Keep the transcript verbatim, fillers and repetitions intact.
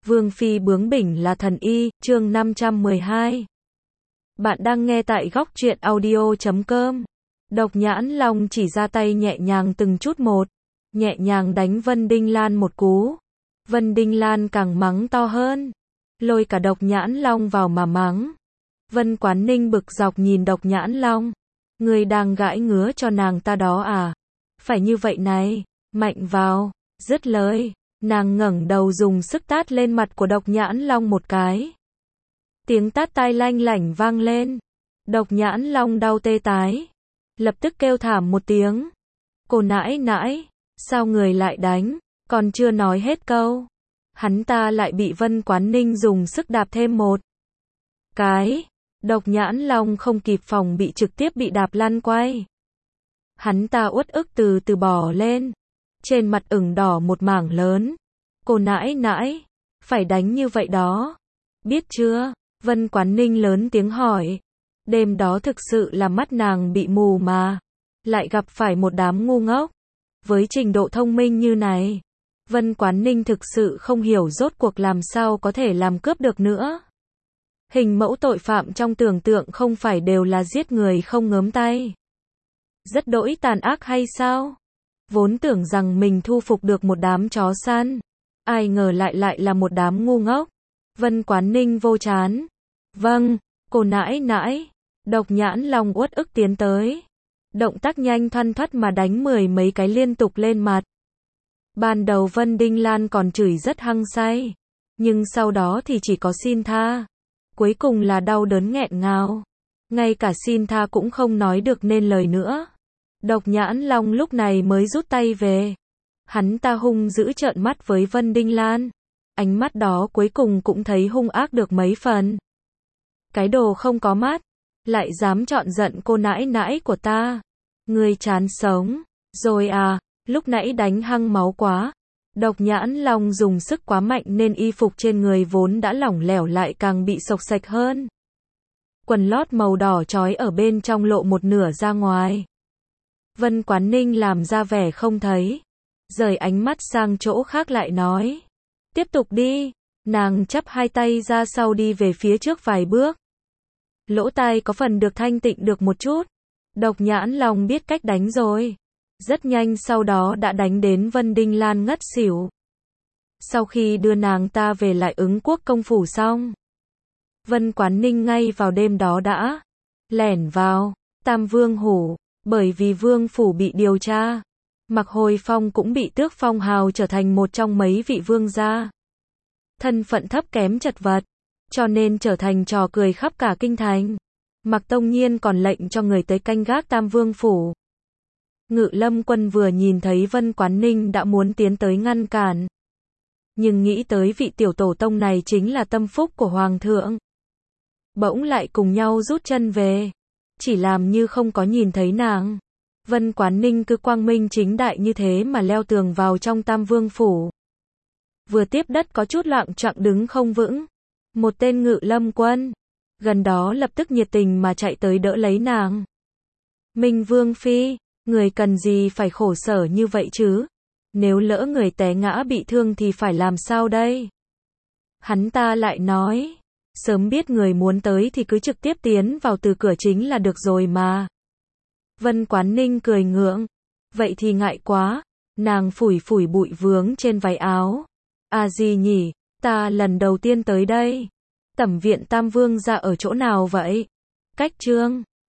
Vương phi bướng bỉnh là thần y, chương năm trăm mười hai. Bạn đang nghe tại góc truyện audio chấm com. Độc Nhãn Long chỉ ra tay nhẹ nhàng từng chút một, nhẹ nhàng đánh Vân Đinh Lan một cú. Vân Đinh Lan càng mắng to hơn, lôi cả Độc Nhãn Long vào mà mắng. Vân Quán Ninh bực dọc nhìn Độc Nhãn Long, người đang gãi ngứa cho nàng ta đó à? Phải như vậy này, mạnh vào, dứt lời. Nàng ngẩng đầu dùng sức tát lên mặt của Độc Nhãn Long một cái. Tiếng tát tai lanh lảnh vang lên. Độc Nhãn Long đau tê tái, lập tức kêu thảm một tiếng. Cô nãi nãi, sao người lại đánh? Còn chưa nói hết câu, hắn ta lại bị Vân Quán Ninh dùng sức đạp thêm một cái. Độc Nhãn Long không kịp phòng bị trực tiếp bị đạp lăn quay. Hắn ta uất ức từ từ bò lên, trên mặt ửng đỏ một mảng lớn. Cô nãi nãi, phải đánh như vậy đó, biết chưa? Vân Quán Ninh lớn tiếng hỏi. Đêm đó thực sự là mắt nàng bị mù mà, lại gặp phải một đám ngu ngốc. Với trình độ thông minh như này, Vân Quán Ninh thực sự không hiểu rốt cuộc làm sao có thể làm cướp được nữa. Hình mẫu tội phạm trong tưởng tượng không phải đều là giết người không ngớm tay, rất đỗi tàn ác hay sao? Vốn tưởng rằng mình thu phục được một đám chó săn, ai ngờ lại lại là một đám ngu ngốc. Vân Quán Ninh vô chán. Vâng, cô nãi nãi. Độc Nhãn Long uất ức tiến tới, động tác nhanh thoăn thoắt mà đánh mười mấy cái liên tục lên mặt. Ban đầu Vân Đinh Lan còn chửi rất hăng say, nhưng sau đó thì chỉ có xin tha. Cuối cùng là đau đớn nghẹn ngào, ngay cả xin tha cũng không nói được nên lời nữa. Độc Nhãn Long lúc này mới rút tay về. Hắn ta hung dữ trợn mắt với Vân Đinh Lan. Ánh mắt đó cuối cùng cũng thấy hung ác được mấy phần. Cái đồ không có mắt, lại dám chọn giận cô nãi nãi của ta. Ngươi chán sống rồi à? Lúc nãy đánh hăng máu quá. Độc Nhãn Long dùng sức quá mạnh nên y phục trên người vốn đã lỏng lẻo lại càng bị xộc xạch hơn. Quần lót màu đỏ chói ở bên trong lộ một nửa ra ngoài. Vân Quán Ninh làm ra vẻ không thấy, rời ánh mắt sang chỗ khác lại nói. Tiếp tục đi. Nàng chắp hai tay ra sau đi về phía trước vài bước. Lỗ tai có phần được thanh tịnh được một chút. Độc Nhãn Long biết cách đánh rồi. Rất nhanh sau đó đã đánh đến Vân Đinh Lan ngất xỉu. Sau khi đưa nàng ta về lại ứng quốc công phủ xong, Vân Quán Ninh ngay vào đêm đó đã lẻn vào Tam Vương Hủ. Bởi vì vương phủ bị điều tra, Mạc Hồi Phong cũng bị tước phong hào trở thành một trong mấy vị vương gia. Thân phận thấp kém chật vật, cho nên trở thành trò cười khắp cả kinh thành. Mạc Tông Nhiên còn lệnh cho người tới canh gác Tam Vương phủ. Ngự Lâm Quân vừa nhìn thấy Vân Quán Ninh đã muốn tiến tới ngăn cản. Nhưng nghĩ tới vị tiểu tổ tông này chính là tâm phúc của Hoàng thượng, bỗng lại cùng nhau rút chân về. Chỉ làm như không có nhìn thấy nàng. Vân Quán Ninh cứ quang minh chính đại như thế mà leo tường vào trong Tam Vương phủ. Vừa tiếp đất có chút loạng choạng đứng không vững. Một tên Ngự Lâm Quân gần đó lập tức nhiệt tình mà chạy tới đỡ lấy nàng. Minh Vương phi, người cần gì phải khổ sở như vậy chứ? Nếu lỡ người té ngã bị thương thì phải làm sao đây? Hắn ta lại nói. Sớm biết người muốn tới thì cứ trực tiếp tiến vào từ cửa chính là được rồi mà. Vân Quán Ninh cười ngượng. Vậy thì ngại quá. Nàng phủi phủi bụi vướng trên váy áo. À gì nhỉ, ta lần đầu tiên tới đây. Tẩm viện Tam Vương gia ở chỗ nào vậy? Cách Trương